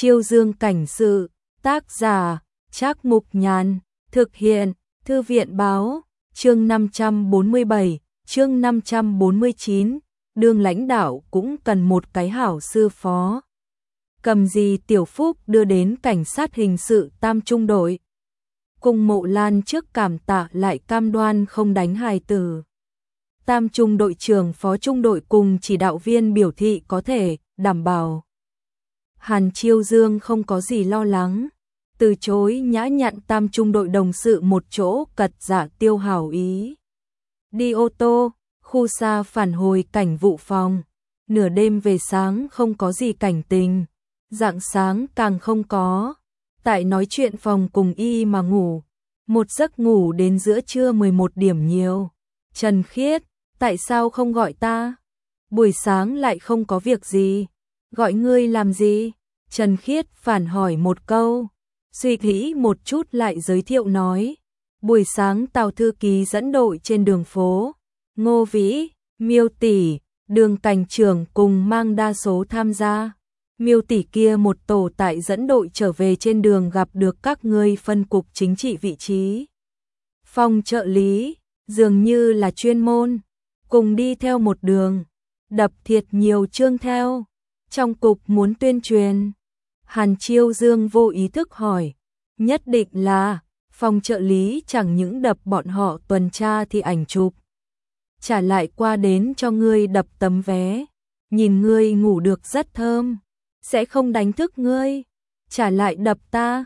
Chiêu Dương cảnh sự, tác giả, Trác Mục Nhàn, thực hiện, Thư viện báo, chương 547, chương 549, đương lãnh đạo cũng cần một cái hảo sư phó. Cầm gì Tiểu Phúc đưa đến cảnh sát hình sự Tam Trung đội. Cùng Mộ Lan trước cảm tạ lại cam đoan không đánh hài tử. Tam Trung đội trưởng phó trung đội cùng chỉ đạo viên biểu thị có thể đảm bảo. Hàn Chiêu Dương không có gì lo lắng, từ chối nhã nhặn Tam Trung đội đồng sự một chỗ cật dạ tiêu hảo ý. Đi ô tô, khu xa phản hồi cảnh vụ phòng, nửa đêm về sáng không có gì cảnh tình, rạng sáng càng không có. Tại nói chuyện phòng cùng y mà ngủ, một giấc ngủ đến giữa trưa 11 điểm nhiều. Trần Khiết, tại sao không gọi ta? Buổi sáng lại không có việc gì, gọi ngươi làm gì? Trần Khiết phản hỏi một câu, suy nghĩ một chút lại giới thiệu nói. Buổi sáng Tào thư ký dẫn đội trên đường phố, Ngô Vĩ, Miêu tỷ, Đường cảnh trưởng cùng mang đa số tham gia. Miêu tỷ kia một tổ tại dẫn đội trở về trên đường gặp được các ngươi phân cục chính trị vị trí. Phòng trợ lý, dường như là chuyên môn, cùng đi theo một đường, đập thiệt nhiều chương theo. Trong cục muốn tuyên truyền. Hàn Chiêu Dương vô ý thức hỏi, nhất định là phòng trợ lý chẳng những đập bọn họ tuần tra thì ảnh chụp. Trả lại qua đến cho ngươi đập tấm vé, nhìn ngươi ngủ được rất thơm, sẽ không đánh thức ngươi. Trả lại đập ta,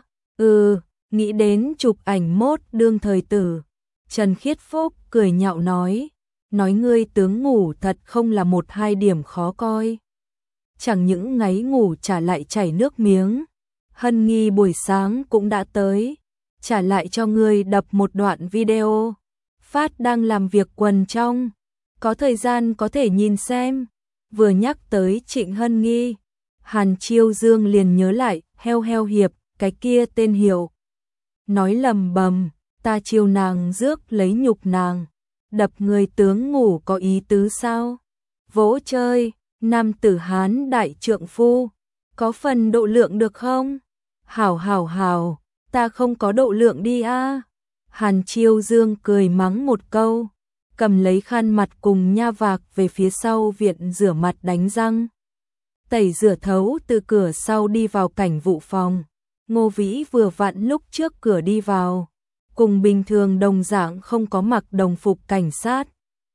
nghĩ đến chụp ảnh mốt đương thời tử. Trần Khiết Phúc cười nhạo nói ngươi tướng ngủ thật không là một hai điểm khó coi. Chẳng những ngáy ngủ trả lại chảy nước miếng. Hân Nghi buổi sáng cũng đã tới, trả lại cho ngươi đập một đoạn video. Phát đang làm việc quần trong, có thời gian có thể nhìn xem. Vừa nhắc tới Trịnh Hân Nghi, Hàn Chiêu Dương liền nhớ lại heo hiệp, cái kia tên hiệu. Nói lầm bầm, ta chiêu nàng rước lấy nhục nàng, đập người tướng ngủ có ý tứ sao? Vỗ chơi, nam tử Hán đại trượng phu, có phần độ lượng được không? Hảo, ta không có độ lượng đi a. Hàn Chiêu Dương cười mắng một câu, cầm lấy khăn mặt cùng nha vạc về phía sau viện rửa mặt đánh răng. Tẩy rửa thấu từ cửa sau đi vào cảnh vụ phòng. Ngô Vĩ vừa vặn lúc trước cửa đi vào, cùng bình thường đồng dạng không có mặc đồng phục cảnh sát.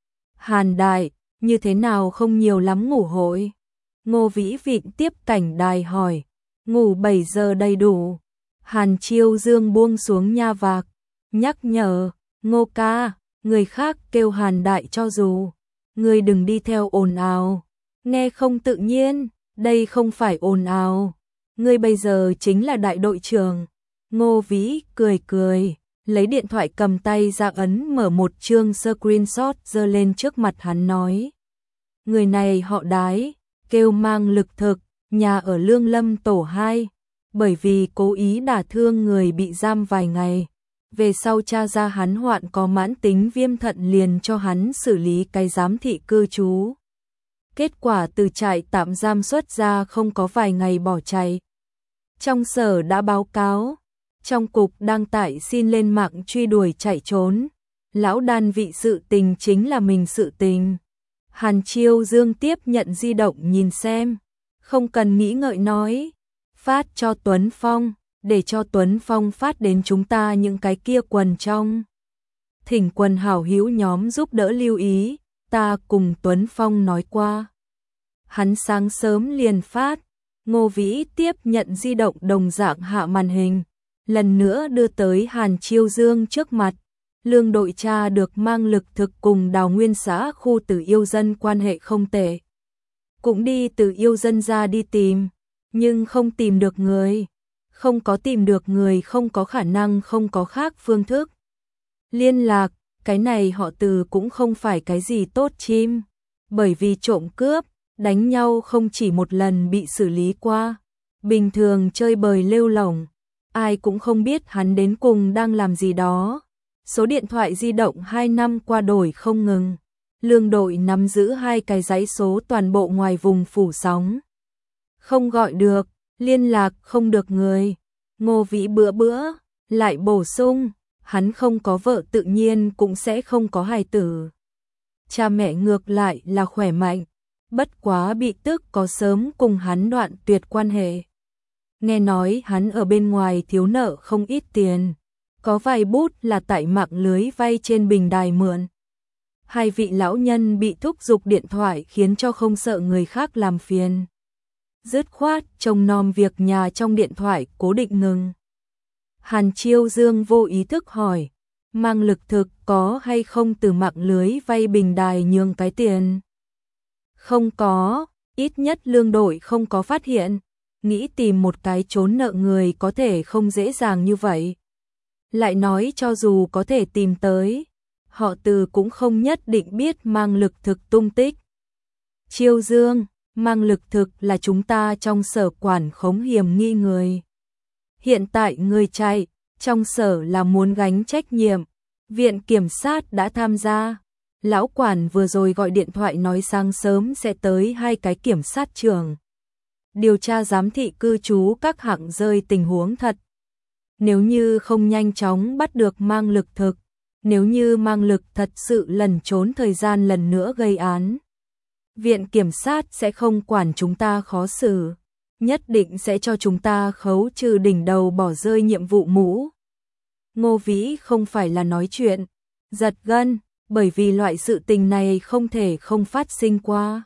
Hàn đại, như thế nào không nhiều lắm ngủ hội? Ngô Vĩ vịn tiếp cảnh đài hỏi, ngủ 7 giờ đầy đủ. Hàn Chiêu Dương buông xuống nha vạc, nhắc nhở, Ngô ca, người khác kêu Hàn đại cho dù, người đừng đi theo ồn ào, nghe không tự nhiên, đây không phải ồn ào, ngươi bây giờ chính là đại đội trưởng. Ngô Vĩ cười, lấy điện thoại cầm tay ra ấn mở một chương screenshot giơ lên trước mặt hắn nói. Người này họ Đái, kêu Mang Lực Thực, nhà ở Lương Lâm tổ 2, bởi vì cố ý đả thương người bị giam vài ngày. Về sau tra ra hắn hoạn có mãn tính viêm thận liền cho hắn xử lý cái giám thị cư trú. Kết quả từ trại tạm giam xuất ra không có vài ngày bỏ chạy. Trong sở đã báo cáo, trong cục đang tại xin lên mạng truy đuổi chạy trốn. Lão đàn vị sự tình chính là mình sự tình. Hàn Chiêu Dương tiếp nhận di động nhìn xem, không cần nghĩ ngợi nói, phát cho Tuấn Phong, để cho Tuấn Phong phát đến chúng ta những cái kia quần trong. Thỉnh quần hảo hữu nhóm giúp đỡ lưu ý, ta cùng Tuấn Phong nói qua. Hắn sáng sớm liền phát. Ngô Vĩ tiếp nhận di động đồng dạng hạ màn hình, lần nữa đưa tới Hàn Chiêu Dương trước mặt. Lương đội tra được Mang Lực Thực cùng Đào Nguyên xã khu Từ Yêu Dân quan hệ không tệ. Cũng đi Từ Yêu Dân ra đi tìm, nhưng không tìm được người. Không có tìm được người không có khả năng không có khác phương thức liên lạc. Cái này họ Từ cũng không phải cái gì tốt chim, bởi vì trộm cướp, đánh nhau không chỉ một lần bị xử lý qua. Bình thường chơi bời lêu lổng, ai cũng không biết hắn đến cùng đang làm gì đó. Số điện thoại di động 2 năm qua đổi không ngừng. Lương đội nắm giữ 2 cái dãy số toàn bộ ngoài vùng phủ sóng. Không gọi được, liên lạc không được người. Ngô Vĩ bữa lại bổ sung, hắn không có vợ tự nhiên cũng sẽ không có hài tử. Cha mẹ ngược lại là khỏe mạnh, bất quá bị tức có sớm cùng hắn đoạn tuyệt quan hệ. Nghe nói hắn ở bên ngoài thiếu nợ không ít tiền, có vài bút là tại mạng lưới vay trên bình đài mượn. Hai vị lão nhân bị thúc giục điện thoại khiến cho không sợ người khác làm phiền. Dứt khoát trông nom việc nhà trong điện thoại cố định ngừng. Hàn Chiêu Dương vô ý thức hỏi, Mang Lực Thực có hay không từ mạng lưới vay bình đài nhường cái tiền? Không có, ít nhất lương đội không có phát hiện, nghĩ tìm một cái trốn nợ người có thể không dễ dàng như vậy. Lại nói cho dù có thể tìm tới, họ Từ cũng không nhất định biết Mang Lực Thực tung tích. Chiêu Dương, Mang Lực Thực là chúng ta trong sở quản khống hiểm nghi người. Hiện tại người chạy, trong sở là muốn gánh trách nhiệm, viện kiểm sát đã tham gia. Lão quản vừa rồi gọi điện thoại nói sáng sớm sẽ tới 2 cái kiểm sát trưởng. Điều tra giám thị cư trú các hạng rơi tình huống thật. Nếu như không nhanh chóng bắt được Mang Lực Thực, nếu như Mang Lực thật sự lẩn trốn thời gian lần nữa gây án, viện kiểm sát sẽ không quản chúng ta khó xử, nhất định sẽ cho chúng ta khấu trừ đỉnh đầu bỏ rơi nhiệm vụ mũ. Ngô Vĩ không phải là nói chuyện, giật gân, bởi vì loại sự tình này không thể không phát sinh qua.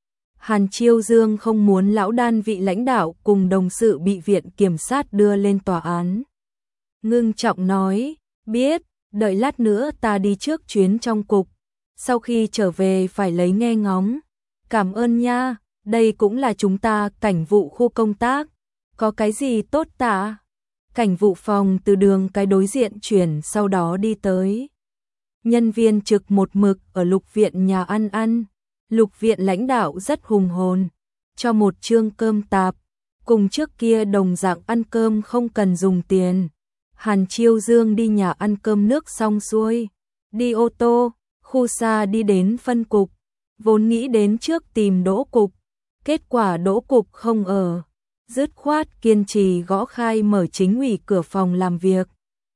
Hàn Chiêu Dương không muốn lão đan vị lãnh đạo cùng đồng sự bị viện kiểm sát đưa lên tòa án. Ngưng trọng nói, biết, đợi lát nữa ta đi trước chuyến trong cục, sau khi trở về phải lấy nghe ngóng. Cảm ơn nha, đây cũng là chúng ta cảnh vụ khu công tác, có cái gì tốt tạ? Cảnh vụ phòng từ đường cái đối diện chuyển sau đó đi tới. Nhân viên trực một mực ở lục viện nhà ăn. Lục viện lãnh đạo rất hùng hồn, cho một chương cơm tạp, cùng trước kia đồng dạng ăn cơm không cần dùng tiền. Hàn Chiêu Dương đi nhà ăn cơm nước xong xuôi, đi ô tô, khu xa đi đến phân cục, vốn nghĩ đến trước tìm Đỗ Cục, kết quả Đỗ Cục không ở, dứt khoát kiên trì gõ khai mở chính ủy cửa phòng làm việc.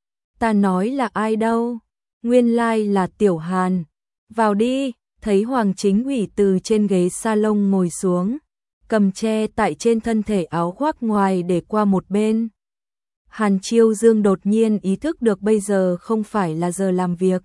Ta nói là ai đâu, nguyên lai là Tiểu Hàn, vào đi. Thấy Hoàng chính ủy từ trên ghế salon ngồi xuống, cầm che tại trên thân thể áo khoác ngoài để qua một bên. Hàn Chiêu Dương đột nhiên ý thức được bây giờ không phải là giờ làm việc.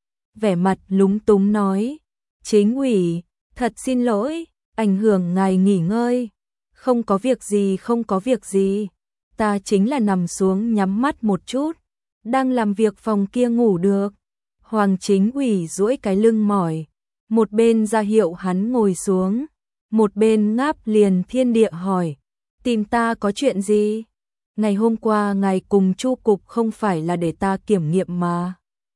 Vẻ mặt lúng túng nói, chính ủy, thật xin lỗi, ảnh hưởng ngài nghỉ ngơi. Không có việc gì, không có việc gì, ta chính là nằm xuống nhắm mắt một chút, đang làm việc phòng kia ngủ được. Hoàng chính ủy duỗi cái lưng mỏi. Một bên ra hiệu hắn ngồi xuống, một bên ngáp liền thiên địa hỏi, tìm ta có chuyện gì? Ngày hôm qua ngài cùng Chu Cục không phải là để ta kiểm nghiệm mà.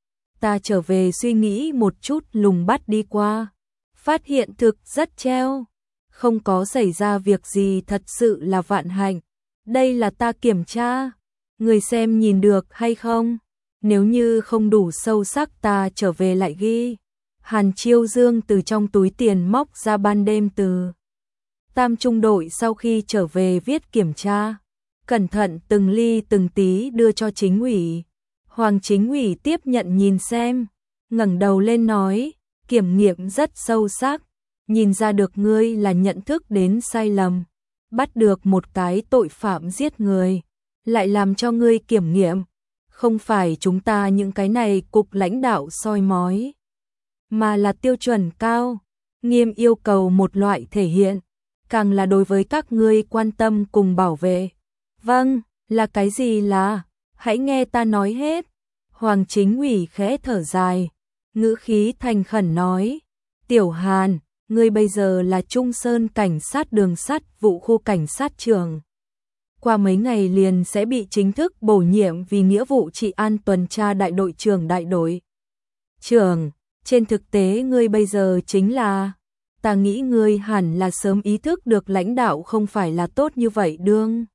Ta trở về suy nghĩ một chút lùng bắt đi qua, phát hiện thực rất treo, không có xảy ra việc gì thật sự là vạn hạnh. Đây là ta kiểm tra, người xem nhìn được hay không? Nếu như không đủ sâu sắc ta trở về lại ghi. Hàn Chiêu Dương từ trong túi tiền móc ra ban đêm từ Tam trung đội sau khi trở về viết kiểm tra, cẩn thận từng ly từng tí đưa cho chính ủy. Hoàng chính ủy tiếp nhận nhìn xem, ngẩng đầu lên nói, kiểm nghiệm rất sâu sắc, nhìn ra được ngươi là nhận thức đến sai lầm, bắt được một cái tội phạm giết người, lại làm cho ngươi kiểm nghiệm, không phải chúng ta những cái này cục lãnh đạo soi mói, mà là tiêu chuẩn cao, nghiêm yêu cầu một loại thể hiện, càng là đối với các ngươi quan tâm cùng bảo vệ. Vâng, là cái gì là? Hãy nghe ta nói hết. Hoàng chính ủy khẽ thở dài, ngữ khí thành khẩn nói, Tiểu Hàn, ngươi bây giờ là Trung Sơn cảnh sát đường sắt vụ khu cảnh sát trưởng. Qua mấy ngày liền sẽ bị chính thức bổ nhiệm vì nghĩa vụ trị an tuần tra đại đội trưởng đại đội trưởng. Trên thực tế ngươi bây giờ chính là, ta nghĩ ngươi hẳn là sớm ý thức được lãnh đạo không phải là tốt như vậy đương.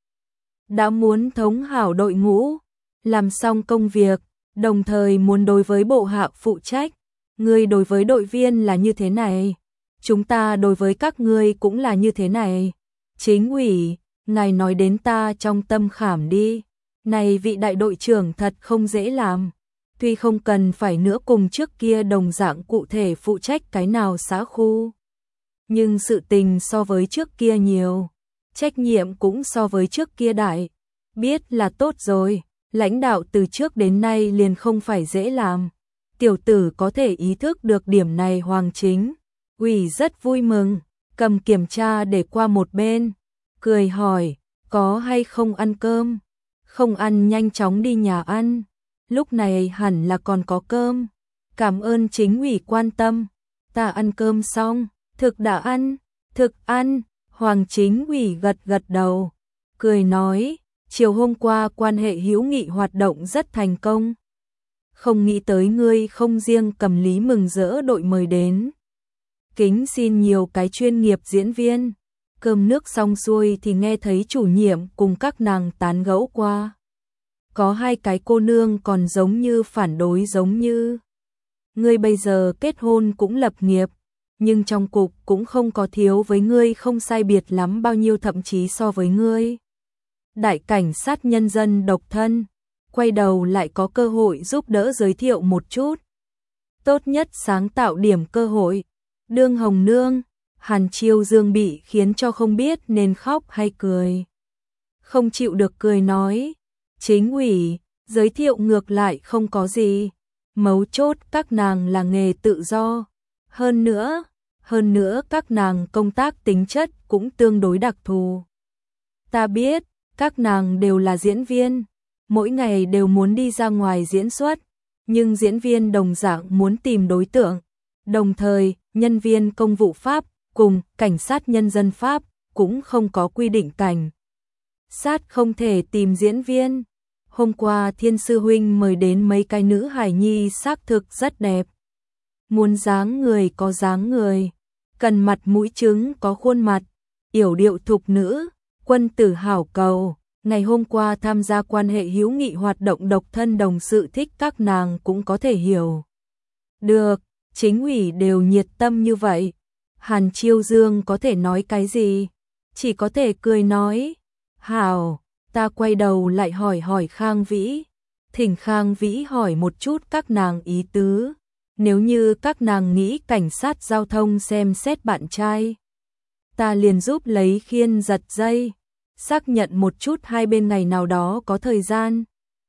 Đã muốn thống hảo đội ngũ, làm xong công việc, đồng thời muốn đối với bộ hạ phụ trách. Ngươi đối với đội viên là như thế này, chúng ta đối với các ngươi cũng là như thế này. Chính ủy, ngài nói đến ta trong tâm khảm đi. Này vị đại đội trưởng thật không dễ làm. Tuy không cần phải nữa cùng trước kia đồng dạng cụ thể phụ trách cái nào xã khu. Nhưng sự tình so với trước kia nhiều. Trách nhiệm cũng so với trước kia đại. Biết là tốt rồi. Lãnh đạo từ trước đến nay liền không phải dễ làm. Tiểu tử có thể ý thức được điểm này. Hoàng Chính ủy rất vui mừng, cầm kiểm tra để qua một bên, cười hỏi, có hay không ăn cơm? Không ăn nhanh chóng đi nhà ăn, lúc này hẳn là còn có cơm. Cảm ơn Chính ủy quan tâm, ta ăn cơm xong, thực đã ăn, thực ăn. Hoàng Chính ủy gật gật đầu, cười nói, chiều hôm qua quan hệ hữu nghị hoạt động rất thành công. Không nghĩ tới ngươi không riêng cầm lý mừng rỡ đội mời đến. Kính xin nhiều cái chuyên nghiệp diễn viên. Cơm nước xong xuôi thì nghe thấy chủ nhiệm cùng các nàng tán gẫu qua. Có hai cái cô nương còn giống như phản đối giống như. Ngươi bây giờ kết hôn cũng lập nghiệp, nhưng trong cục cũng không có thiếu với ngươi không sai biệt lắm bao nhiêu, thậm chí so với ngươi. Đại cảnh sát nhân dân độc thân, quay đầu lại có cơ hội giúp đỡ giới thiệu một chút. Tốt nhất sáng tạo điểm cơ hội. Đương Hồng Nương, Hàn Chiêu Dương bị khiến cho không biết nên khóc hay cười. Không chịu được cười nói, Chính ủy, giới thiệu ngược lại không có gì. Mấu chốt các nàng là nghề tự do. Hơn nữa các nàng công tác tính chất cũng tương đối đặc thù. Ta biết, các nàng đều là diễn viên, mỗi ngày đều muốn đi ra ngoài diễn xuất, nhưng diễn viên đồng dạng muốn tìm đối tượng. Đồng thời, nhân viên công vụ Pháp cùng cảnh sát nhân dân Pháp cũng không có quy định cảnh sát không thể tìm diễn viên. Hôm qua Thiên sư huynh mời đến mấy cái nữ hài nhi xác thực rất đẹp. Muốn dáng người có dáng người, cần mặt mũi trứng có khuôn mặt, yểu điệu thục nữ, quân tử hảo cầu. Ngày hôm qua tham gia quan hệ hữu nghị hoạt động độc thân đồng sự thích các nàng cũng có thể hiểu được. Chính ủy đều nhiệt tâm như vậy, Hàn Chiêu Dương có thể nói cái gì? Chỉ có thể cười nói, hảo. Ta quay đầu lại hỏi Khang Vĩ, thỉnh Khang Vĩ hỏi một chút các nàng ý tứ. Nếu như các nàng nghĩ cảnh sát giao thông xem xét bạn trai, ta liền giúp lấy khiên giật dây, xác nhận một chút hai bên ngày nào đó có thời gian,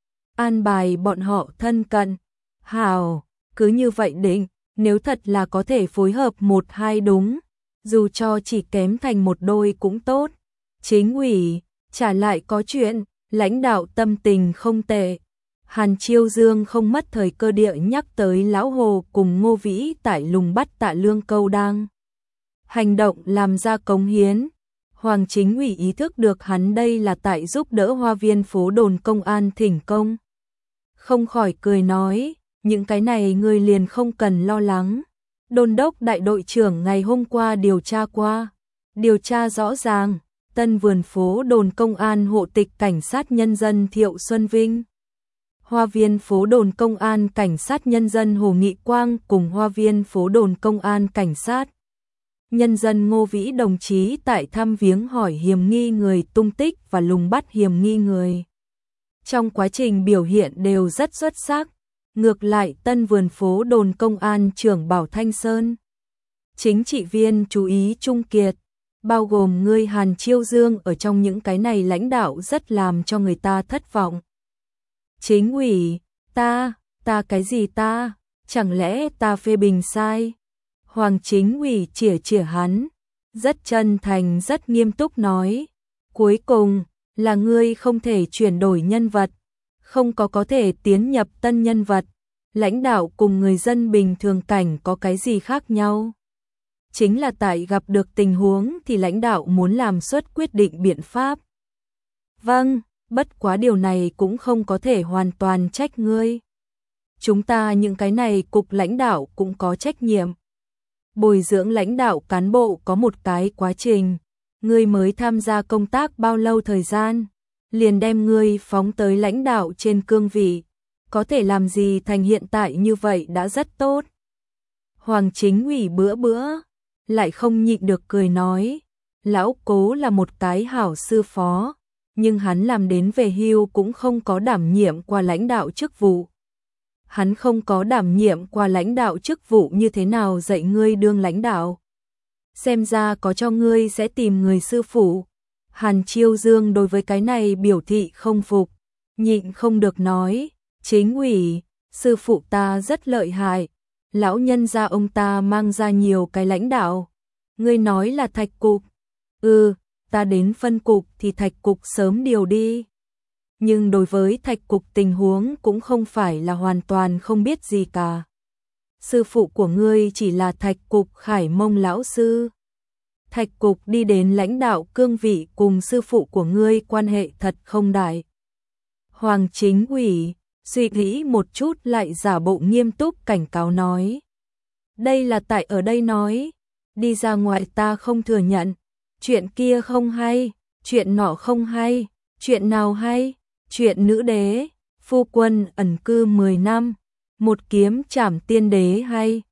an bài bọn họ thân cận. Hảo, cứ như vậy định. Nếu thật là có thể phối hợp một hai đúng, dù cho chỉ kém thành một đôi cũng tốt. Chính ủy, trả lại có chuyện, lãnh đạo tâm tình không tệ. Hàn Chiêu Dương không mất thời cơ địa nhắc tới Lão Hồ cùng Ngô Vĩ tại lùng bắt Tạ Lương Câu đang hành động làm ra cống hiến. Hoàng Chính ủy ý thức được hắn đây là tại giúp đỡ Hoa Viên phố đồn công an thỉnh công. Không khỏi cười nói, những cái này ngươi liền không cần lo lắng. Đôn đốc đại đội trưởng ngày hôm qua điều tra qua. Điều tra rõ ràng, Tân Vườn phố đồn công an hộ tịch cảnh sát nhân dân Thiệu Xuân Vinh. Hoa Viên phố đồn công an cảnh sát nhân dân Hồ Nghị Quang cùng Hoa Viên phố đồn công an cảnh sát nhân dân Ngô Vĩ đồng chí tại thăm viếng hỏi hiểm nghi người tung tích và lùng bắt hiểm nghi người. Trong quá trình biểu hiện đều rất xuất sắc. Ngược lại Tân Vườn phố đồn công an trưởng Bảo Thanh Sơn, chính trị viên chú ý Trung Kiệt, bao gồm ngươi Hàn Chiêu Dương ở trong những cái này lãnh đạo rất làm cho người ta thất vọng. Chính ủy, ta cái gì ta, chẳng lẽ ta phê bình sai? Hoàng Chính ủy chỉa hắn, rất chân thành rất nghiêm túc nói, cuối cùng là ngươi không thể chuyển đổi nhân vật. Không có thể tiến nhập tân nhân vật, lãnh đạo cùng người dân bình thường cảnh có cái gì khác nhau? Chính là tại gặp được tình huống thì lãnh đạo muốn làm xuất quyết định biện pháp. Vâng, bất quá điều này cũng không có thể hoàn toàn trách ngươi. Chúng ta những cái này cục lãnh đạo cũng có trách nhiệm. Bồi dưỡng lãnh đạo cán bộ có một cái quá trình. Ngươi mới tham gia công tác bao lâu thời gian? Liền đem ngươi phóng tới lãnh đạo trên cương vị, có thể làm gì thành hiện tại như vậy đã rất tốt. Hoàng Chính ủy bữa lại không nhịn được cười nói, Lão Cố là một cái hảo sư phó, nhưng hắn làm đến về hưu cũng không có đảm nhiệm qua lãnh đạo chức vụ. Hắn không có đảm nhiệm qua lãnh đạo chức vụ như thế nào dạy ngươi đương lãnh đạo. Xem ra có cho ngươi sẽ tìm người sư phụ. Hàn Chiêu Dương đối với cái này biểu thị không phục, nhịn không được nói, chính ủy, sư phụ ta rất lợi hại, lão nhân gia ông ta mang ra nhiều cái lãnh đạo. Ngươi nói là Thạch Cục. Ta đến phân cục thì Thạch Cục sớm điều đi. Nhưng đối với Thạch Cục tình huống cũng không phải là hoàn toàn không biết gì cả. Sư phụ của ngươi chỉ là Thạch Cục Khải Mông lão sư. Thạch Cục đi đến lãnh đạo cương vị cùng sư phụ của ngươi quan hệ thật không đại. Hoàng Chính ủy suy nghĩ một chút lại giả bộ nghiêm túc cảnh cáo nói. Đây là tại ở đây nói, đi ra ngoài ta không thừa nhận, chuyện kia không hay, chuyện nọ không hay, chuyện nào hay, chuyện nữ đế, phu quân ẩn cư 10 năm, một kiếm trảm tiên đế hay,